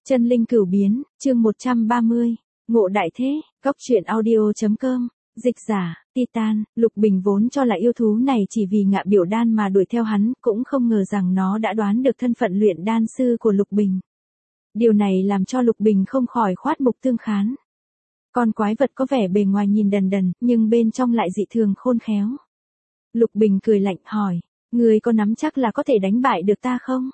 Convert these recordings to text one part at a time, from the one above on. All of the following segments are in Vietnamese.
Chân linh cửu biến, chương 130, Ngộ đại thế, góc truyện audio.com, dịch giả, Titan, Lục Bình vốn cho là yêu thú này chỉ vì ngạ biểu đan mà đuổi theo hắn, cũng không ngờ rằng nó đã đoán được thân phận luyện đan sư của Lục Bình. Điều này làm cho Lục Bình không khỏi khoát mục tương khán. Con quái vật có vẻ bề ngoài nhìn đần đần, nhưng bên trong lại dị thường khôn khéo. Lục Bình cười lạnh hỏi, ngươi có nắm chắc là có thể đánh bại được ta không?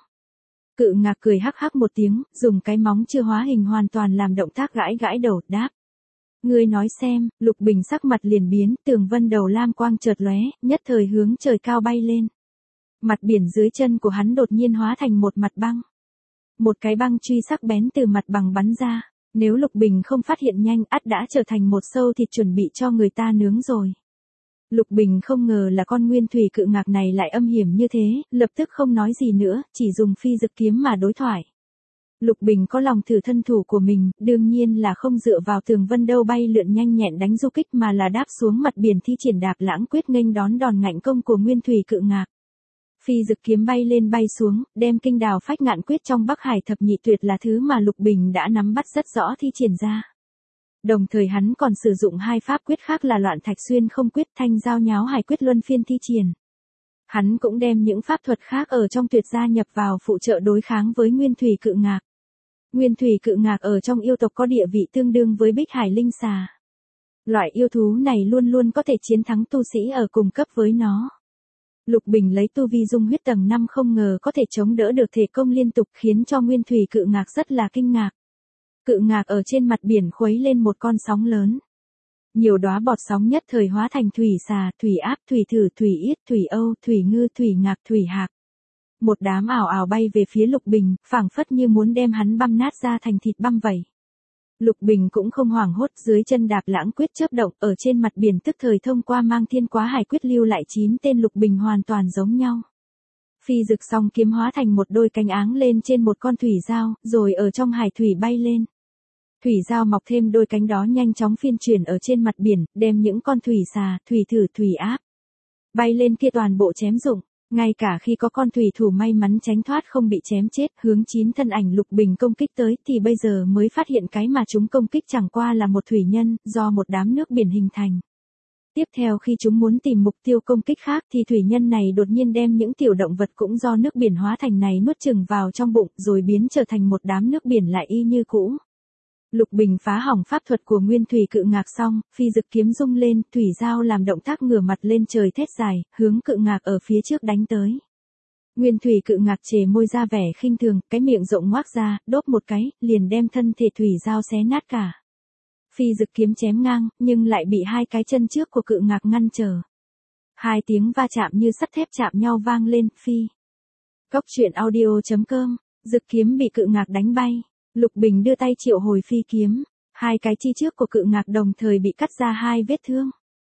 Cự ngạc cười hắc hắc một tiếng, dùng cái móng chưa hóa hình hoàn toàn làm động tác gãi gãi đầu, đáp. Ngươi nói xem, Lục Bình sắc mặt liền biến, tường vân đầu lam quang chợt lóe, nhất thời hướng trời cao bay lên. Mặt biển dưới chân của hắn đột nhiên hóa thành một mặt băng. Một cái băng truy sắc bén từ mặt bằng bắn ra, nếu Lục Bình không phát hiện nhanh ắt đã trở thành một sâu thịt chuẩn bị cho người ta nướng rồi. Lục Bình không ngờ là con nguyên thủy cự ngạc này lại âm hiểm như thế, lập tức không nói gì nữa, chỉ dùng phi dực kiếm mà đối thoại. Lục Bình có lòng thử thân thủ của mình, đương nhiên là không dựa vào tường vân đâu bay lượn nhanh nhẹn đánh du kích mà là đáp xuống mặt biển thi triển đạp lãng quyết nghênh đón đòn ngạnh công của nguyên thủy cự ngạc. Phi dực kiếm bay lên bay xuống, đem kinh đào phách ngạn quyết trong Bắc Hải thập nhị tuyệt là thứ mà Lục Bình đã nắm bắt rất rõ thi triển ra. Đồng thời hắn còn sử dụng hai pháp quyết khác là loạn thạch xuyên không quyết thanh giao nháo hải quyết luân phiên thi triển. Hắn cũng đem những pháp thuật khác ở trong tuyệt gia nhập vào phụ trợ đối kháng với nguyên thủy cự ngạc. Nguyên thủy cự ngạc ở trong yêu tộc có địa vị tương đương với bích hải linh xà. Loại yêu thú này luôn luôn có thể chiến thắng tu sĩ ở cùng cấp với nó. Lục Bình lấy tu vi dung huyết tầng 5 không ngờ có thể chống đỡ được thể công liên tục khiến cho nguyên thủy cự ngạc rất là kinh ngạc. Cự ngạc ở trên mặt biển khuấy lên một con sóng lớn. Nhiều đóa bọt sóng nhất thời hóa thành thủy xà, thủy áp, thủy thử, thủy yết, thủy âu, thủy ngư, thủy ngạc, thủy hạc. Một đám ảo ảo bay về phía Lục Bình, phảng phất như muốn đem hắn băm nát ra thành thịt băm vậy. Lục Bình cũng không hoảng hốt, dưới chân đạp lãng quyết chớp động, ở trên mặt biển tức thời thông qua mang thiên quá hải quyết lưu lại 9 tên Lục Bình hoàn toàn giống nhau. Phi dực song kiếm hóa thành một đôi cánh áng lên trên một con thủy dao, rồi ở trong hải thủy bay lên. Thủy dao mọc thêm đôi cánh đó nhanh chóng phiên chuyển ở trên mặt biển, đem những con thủy xà, thủy thử, thủy áp bay lên kia toàn bộ chém dụng. Ngay cả khi có con thủy thủ may mắn tránh thoát không bị chém chết, hướng 9 thân ảnh Lục Bình công kích tới thì bây giờ mới phát hiện cái mà chúng công kích chẳng qua là một thủy nhân, do một đám nước biển hình thành. Tiếp theo khi chúng muốn tìm mục tiêu công kích khác thì thủy nhân này đột nhiên đem những tiểu động vật cũng do nước biển hóa thành này nuốt chửng vào trong bụng rồi biến trở thành một đám nước biển lại y như cũ. Lục Bình phá hỏng pháp thuật của nguyên thủy cự ngạc xong, phi dực kiếm rung lên, thủy dao làm động tác ngửa mặt lên trời thét dài, hướng cự ngạc ở phía trước đánh tới. Nguyên thủy cự ngạc chề môi ra vẻ khinh thường, cái miệng rộng ngoác ra, đốp một cái, liền đem thân thể thủy dao xé nát cả. Phi dực kiếm chém ngang, nhưng lại bị hai cái chân trước của cự ngạc ngăn trở. Hai tiếng va chạm như sắt thép chạm nhau vang lên, phi. Góc truyện audio.com, dực kiếm bị cự ngạc đánh bay. Lục Bình đưa tay triệu hồi phi kiếm, hai cái chi trước của cự ngạc đồng thời bị cắt ra hai vết thương.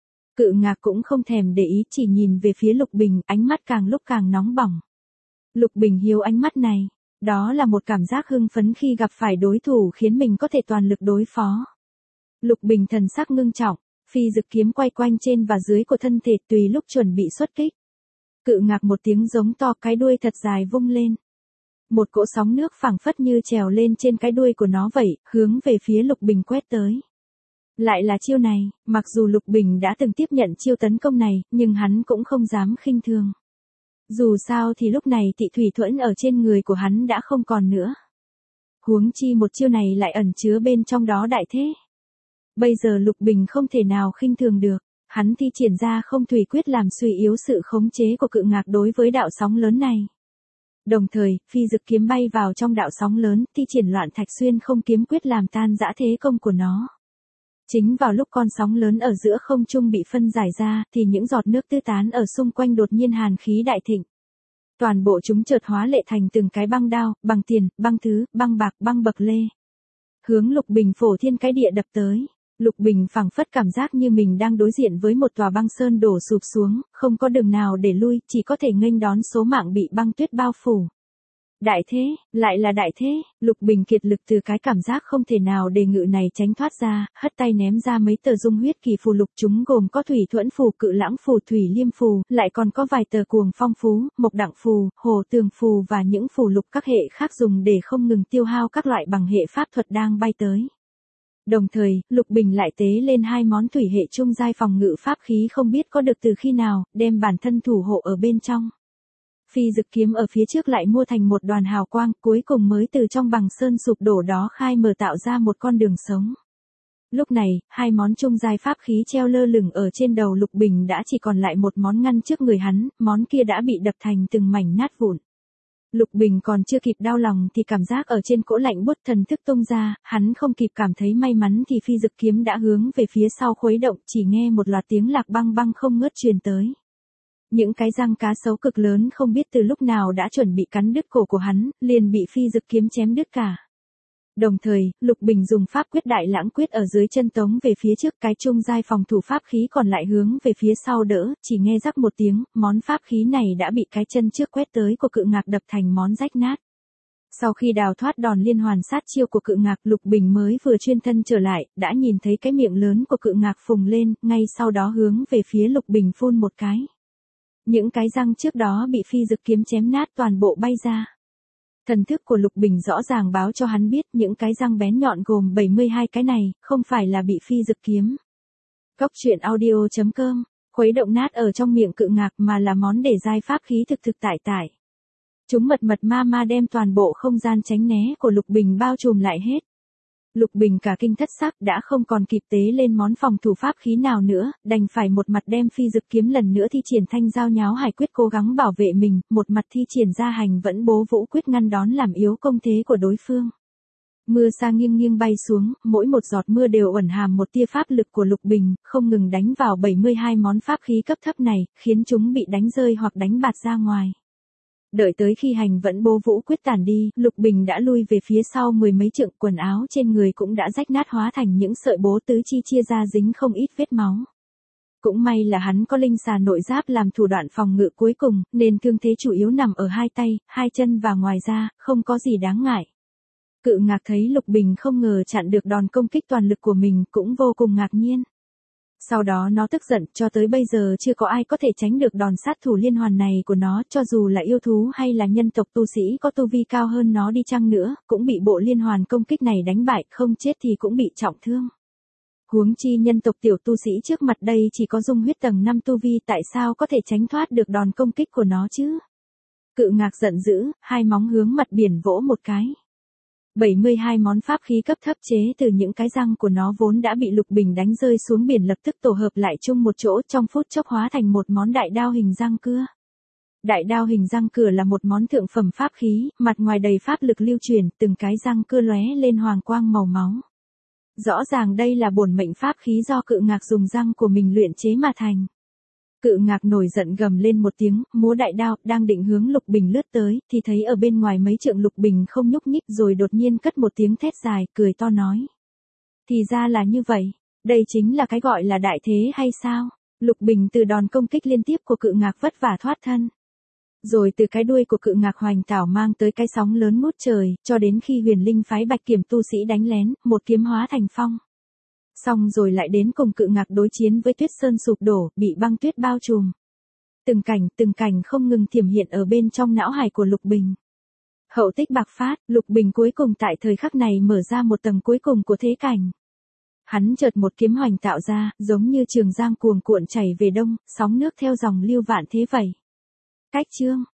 Cự ngạc cũng không thèm để ý, chỉ nhìn về phía Lục Bình, ánh mắt càng lúc càng nóng bỏng. Lục Bình hiếu ánh mắt này, đó là một cảm giác hưng phấn khi gặp phải đối thủ khiến mình có thể toàn lực đối phó. Lục Bình thần sắc ngưng trọng, phi dực kiếm quay quanh trên và dưới của thân thể tùy lúc chuẩn bị xuất kích. Cự ngạc một tiếng giống to, cái đuôi thật dài vung lên. Một cỗ sóng nước phảng phất như trèo lên trên cái đuôi của nó vậy, hướng về phía Lục Bình quét tới. Lại là chiêu này, mặc dù Lục Bình đã từng tiếp nhận chiêu tấn công này, nhưng hắn cũng không dám khinh thường. Dù sao thì lúc này tị thủy thuẫn ở trên người của hắn đã không còn nữa. Huống chi một chiêu này lại ẩn chứa bên trong đó đại thế. Bây giờ Lục Bình không thể nào khinh thường được, hắn thi triển ra không thủy quyết làm suy yếu sự khống chế của cự ngạc đối với đạo sóng lớn này. Đồng thời, phi dực kiếm bay vào trong đạo sóng lớn, thi triển loạn thạch xuyên không kiếm quyết làm tan rã thế công của nó. Chính vào lúc con sóng lớn ở giữa không trung bị phân giải ra, thì những giọt nước tứ tán ở xung quanh đột nhiên hàn khí đại thịnh. Toàn bộ chúng chợt hóa lệ thành từng cái băng đao, băng tiền, băng thứ, băng bạc, băng bậc lê. Hướng Lục Bình phổ thiên cái địa đập tới. Lục Bình phảng phất cảm giác như mình đang đối diện với một tòa băng sơn đổ sụp xuống, không có đường nào để lui, chỉ có thể nghênh đón số mạng bị băng tuyết bao phủ. Đại thế, lại là đại thế, Lục Bình kiệt lực từ cái cảm giác không thể nào đề ngự này tránh thoát ra, hất tay ném ra mấy tờ dung huyết kỳ phù lục, chúng gồm có thủy thuẫn phù, cự lãng phù, thủy liêm phù, lại còn có vài tờ cuồng phong phú, mộc đặng phù, hồ tường phù và những phù lục các hệ khác dùng để không ngừng tiêu hao các loại bằng hệ pháp thuật đang bay tới. Đồng thời, Lục Bình lại tế lên 2 món thủy hệ trung giai phòng ngự pháp khí không biết có được từ khi nào, đem bản thân thủ hộ ở bên trong. Phi dực kiếm ở phía trước lại mua thành một đoàn hào quang, cuối cùng mới từ trong bằng sơn sụp đổ đó khai mở tạo ra một con đường sống. Lúc này, 2 món trung giai pháp khí treo lơ lửng ở trên đầu Lục Bình đã chỉ còn lại một món ngăn trước người hắn, món kia đã bị đập thành từng mảnh nát vụn. Lục Bình còn chưa kịp đau lòng thì cảm giác ở trên cỗ lạnh buốt thần thức tung ra, hắn không kịp cảm thấy may mắn thì phi dực kiếm đã hướng về phía sau khuấy động, chỉ nghe một loạt tiếng lạc băng băng không ngớt truyền tới. Những cái răng cá sấu cực lớn không biết từ lúc nào đã chuẩn bị cắn đứt cổ của hắn, liền bị phi dực kiếm chém đứt cả. Đồng thời, Lục Bình dùng pháp quyết đại lãng quyết ở dưới chân tống về phía trước, cái trung giai phòng thủ pháp khí còn lại hướng về phía sau đỡ, chỉ nghe rắc một tiếng, món pháp khí này đã bị cái chân trước quét tới của Cự Ngạc đập thành món rách nát. Sau khi đào thoát đòn liên hoàn sát chiêu của Cự Ngạc, Lục Bình mới vừa chuyên thân trở lại, đã nhìn thấy cái miệng lớn của Cự Ngạc phùng lên, ngay sau đó hướng về phía Lục Bình phun một cái. Những cái răng trước đó bị phi dực kiếm chém nát toàn bộ bay ra. Thần thức của Lục Bình rõ ràng báo cho hắn biết những cái răng bén nhọn gồm 72 cái này, không phải là bị phi dực kiếm. Cốc truyện audio.com, khuấy động nát ở trong miệng Cự Ngạc mà là món để giai pháp khí thực tại. Chúng mật ma đem toàn bộ không gian tránh né của Lục Bình bao trùm lại hết. Lục Bình cả kinh thất sắc đã không còn kịp tế lên món phòng thủ pháp khí nào nữa, đành phải một mặt đem phi dực kiếm lần nữa thi triển thanh giao nháo hải quyết cố gắng bảo vệ mình, một mặt thi triển ra hành vẫn bố vũ quyết ngăn đón làm yếu công thế của đối phương. Mưa sa nghiêng bay xuống, mỗi một giọt mưa đều ẩn hàm một tia pháp lực của Lục Bình, không ngừng đánh vào 72 món pháp khí cấp thấp này, khiến chúng bị đánh rơi hoặc đánh bạt ra ngoài. Đợi tới khi hành vẫn bố vũ quyết tản đi, Lục Bình đã lui về phía sau 10 mấy trượng, quần áo trên người cũng đã rách nát hóa thành những sợi bố tứ chi chia ra dính không ít vết máu. Cũng may là hắn có linh xà nội giáp làm thủ đoạn phòng ngự cuối cùng, nên thương thế chủ yếu nằm ở 2 tay, 2 chân và ngoài ra, không có gì đáng ngại. Cự Ngạc thấy Lục Bình không ngờ chặn được đòn công kích toàn lực của mình, cũng vô cùng ngạc nhiên. Sau đó nó tức giận, cho tới bây giờ chưa có ai có thể tránh được đòn sát thủ liên hoàn này của nó, cho dù là yêu thú hay là nhân tộc tu sĩ có tu vi cao hơn nó đi chăng nữa, cũng bị bộ liên hoàn công kích này đánh bại, không chết thì cũng bị trọng thương. Huống chi nhân tộc tiểu tu sĩ trước mặt đây chỉ có dung huyết tầng 5 tu vi, tại sao có thể tránh thoát được đòn công kích của nó chứ? Cự Ngạc giận dữ, 2 móng hướng mặt biển vỗ một cái. 72 món pháp khí cấp thấp chế từ những cái răng của nó vốn đã bị Lục Bình đánh rơi xuống biển lập tức tổ hợp lại chung một chỗ, trong phút chốc hóa thành một món đại đao hình răng cưa. Đại đao hình răng cưa là một món thượng phẩm pháp khí, mặt ngoài đầy pháp lực lưu truyền, từng cái răng cưa lóe lên hoàng quang màu máu. Rõ ràng đây là bổn mệnh pháp khí do Cự Ngạc dùng răng của mình luyện chế mà thành. Cự Ngạc nổi giận gầm lên một tiếng, múa đại đao, đang định hướng Lục Bình lướt tới, thì thấy ở bên ngoài mấy trượng Lục Bình không nhúc nhích, rồi đột nhiên cất một tiếng thét dài, cười to nói. Thì ra là như vậy, đây chính là cái gọi là đại thế hay sao? Lục Bình từ đòn công kích liên tiếp của Cự Ngạc vất vả thoát thân. Rồi từ cái đuôi của Cự Ngạc hoành tảo mang tới cái sóng lớn ngút trời, cho đến khi Huyền Linh phái Bạch Kiểm tu sĩ đánh lén, một kiếm hóa thành phong. Xong rồi lại đến cùng Cự Ngạc đối chiến với tuyết sơn sụp đổ, bị băng tuyết bao trùm. Từng cảnh không ngừng thiểm hiện ở bên trong não hải của Lục Bình. Hậu tích bạc phát, Lục Bình cuối cùng tại thời khắc này mở ra một tầng cuối cùng của thế cảnh. Hắn chợt một kiếm hoành tạo ra, giống như trường giang cuồn cuộn chảy về đông, sóng nước theo dòng lưu vạn thế vậy. Cách chương